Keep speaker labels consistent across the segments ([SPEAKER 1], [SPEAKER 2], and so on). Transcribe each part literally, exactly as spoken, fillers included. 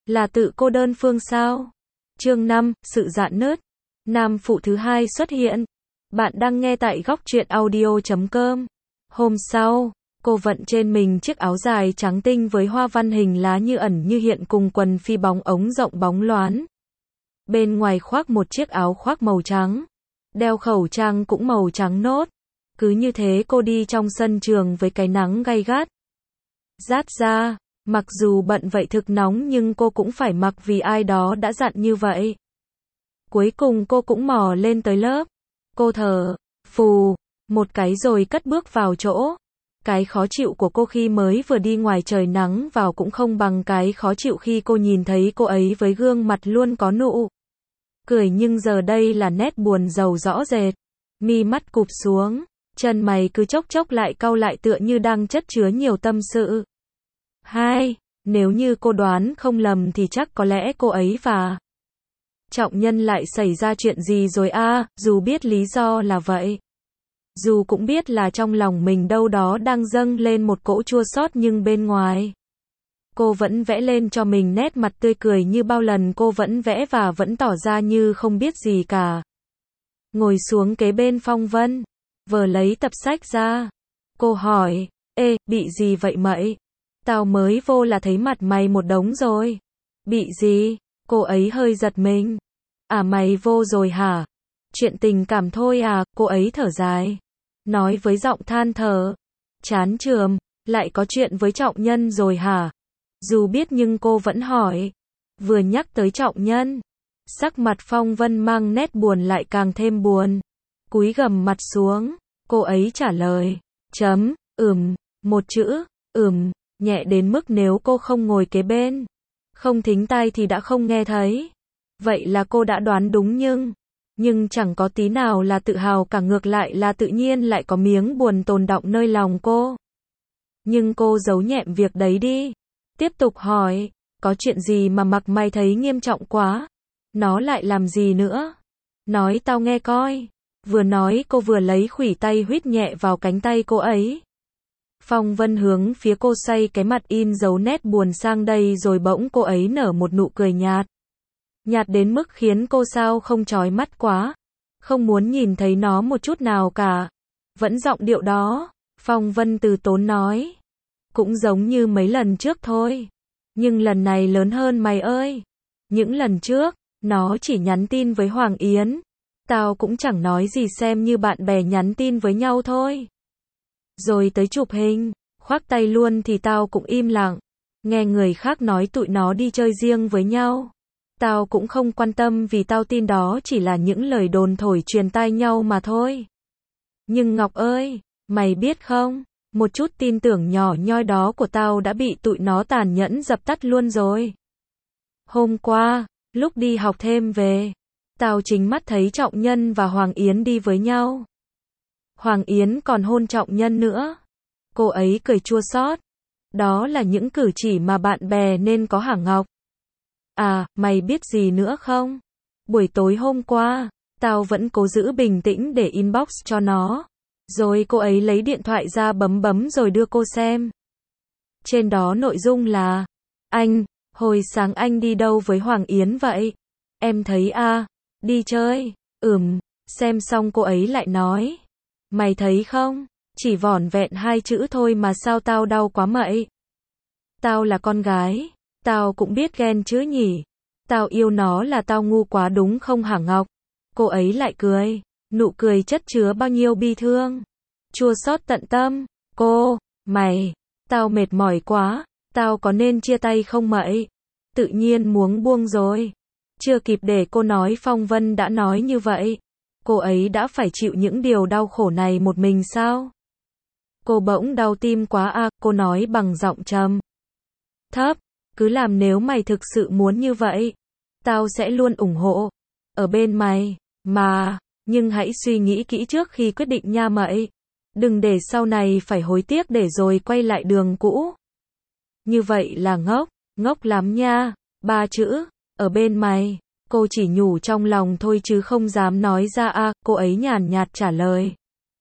[SPEAKER 1] Là tự cô đơn phương sao? Chương năm, sự rạn nứt. Nam phụ thứ hai xuất hiện. Bạn đang nghe tại góc truyện audio chấm com. Hôm sau, cô vận trên mình chiếc áo dài trắng tinh với hoa văn hình lá như ẩn như hiện cùng quần phi bóng ống rộng bóng loáng. Bên ngoài khoác một chiếc áo khoác màu trắng. Đeo khẩu trang cũng màu trắng nốt. Cứ như thế cô đi trong sân trường với cái nắng gay gắt. Rát ra, mặc dù bận vậy thực nóng nhưng cô cũng phải mặc vì ai đó đã dặn như vậy. Cuối cùng cô cũng mò lên tới lớp. Cô thở phù một cái rồi cất bước vào chỗ. Cái khó chịu của cô khi mới vừa đi ngoài trời nắng vào cũng không bằng cái khó chịu khi cô nhìn thấy cô ấy với gương mặt luôn có nụ cười, nhưng giờ đây là nét buồn rầu rõ rệt. Mi mắt cụp xuống, chân mày cứ chốc chốc lại cau lại tựa như đang chất chứa nhiều tâm sự. Hai, nếu như cô đoán không lầm thì chắc có lẽ cô ấy và Trọng Nhân lại xảy ra chuyện gì rồi a, à, dù biết lý do là vậy. Dù cũng biết là trong lòng mình đâu đó đang dâng lên một cỗ chua xót nhưng bên ngoài cô vẫn vẽ lên cho mình nét mặt tươi cười như bao lần cô vẫn vẽ và vẫn tỏ ra như không biết gì cả. Ngồi xuống kế bên Phong Vân, vờ lấy tập sách ra. Cô hỏi, ê, bị gì vậy mậy? Tao mới vô là thấy mặt mày một đống rồi. Bị gì? Cô ấy hơi giật mình. À mày vô rồi hả? Chuyện tình cảm thôi à, cô ấy thở dài. Nói với giọng than thở. Chán chường, lại có chuyện với Trọng Nhân rồi hả? Dù biết nhưng cô vẫn hỏi. Vừa nhắc tới Trọng Nhân, sắc mặt Phong Vân mang nét buồn lại càng thêm buồn. Cúi gằm mặt xuống, cô ấy trả lời. Chấm, ừm, một chữ, ừm, nhẹ đến mức nếu cô không ngồi kế bên, không thính tai thì đã không nghe thấy. Vậy là cô đã đoán đúng nhưng, nhưng chẳng có tí nào là tự hào cả, ngược lại là tự nhiên lại có miếng buồn tồn đọng nơi lòng cô. Nhưng cô giấu nhẹm việc đấy đi. Tiếp tục hỏi, có chuyện gì mà mặc mày thấy nghiêm trọng quá? Nó lại làm gì nữa? Nói tao nghe coi. Vừa nói cô vừa lấy khuỷu tay huýt nhẹ vào cánh tay cô ấy. Phong Vân hướng phía cô xoay cái mặt in dấu nét buồn sang đây rồi bỗng cô ấy nở một nụ cười nhạt. Nhạt đến mức khiến cô sao không chói mắt quá. Không muốn nhìn thấy nó một chút nào cả. Vẫn giọng điệu đó, Phong Vân từ tốn nói. Cũng giống như mấy lần trước thôi. Nhưng lần này lớn hơn mày ơi. Những lần trước, nó chỉ nhắn tin với Hoàng Yến. Tao cũng chẳng nói gì, xem như bạn bè nhắn tin với nhau thôi. Rồi tới chụp hình, khoác tay luôn thì tao cũng im lặng. Nghe người khác nói tụi nó đi chơi riêng với nhau. Tao cũng không quan tâm vì tao tin đó chỉ là những lời đồn thổi truyền tai nhau mà thôi. Nhưng Ngọc ơi, mày biết không, một chút tin tưởng nhỏ nhoi đó của tao đã bị tụi nó tàn nhẫn dập tắt luôn rồi. Hôm qua, lúc đi học thêm về, tao chính mắt thấy Trọng Nhân và Hoàng Yến đi với nhau. Hoàng Yến còn hôn Trọng Nhân nữa. Cô ấy cười chua xót. Đó là những cử chỉ mà bạn bè nên có hả Ngọc? À, mày biết gì nữa không? Buổi tối hôm qua, tao vẫn cố giữ bình tĩnh để inbox cho nó. Rồi cô ấy lấy điện thoại ra bấm bấm rồi đưa cô xem. Trên đó nội dung là: Anh, hồi sáng anh đi đâu với Hoàng Yến vậy? Em thấy à, đi chơi. Ừm, xem xong cô ấy lại nói. Mày thấy không? Chỉ vỏn vẹn hai chữ thôi mà sao tao đau quá mậy. Tao là con gái. Tao cũng biết ghen chứ nhỉ. Tao yêu nó là tao ngu quá đúng không hả Ngọc? Cô ấy lại cười. Nụ cười chất chứa bao nhiêu bi thương. Chua xót tận tâm. Cô, mày, tao mệt mỏi quá. Tao có nên chia tay không mậy? Tự nhiên muốn buông rồi. Chưa kịp để cô nói Phong Vân đã nói như vậy. Cô ấy đã phải chịu những điều đau khổ này một mình sao? Cô bỗng đau tim quá à, cô nói bằng giọng trầm thấp. Cứ làm, nếu mày thực sự muốn như vậy. Tao sẽ luôn ủng hộ. Ở bên mày. Mà, nhưng hãy suy nghĩ kỹ trước khi quyết định nha mậy. Đừng để sau này phải hối tiếc để rồi quay lại đường cũ. Như vậy là ngốc, ngốc lắm nha. Ba chữ, ở bên mày. Cô chỉ nhủ trong lòng thôi chứ không dám nói ra à, cô ấy nhàn nhạt trả lời.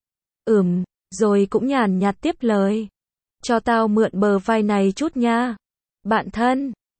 [SPEAKER 1] Ừm, rồi cũng nhàn nhạt tiếp lời. Cho tao mượn bờ vai này chút nha. Bạn thân,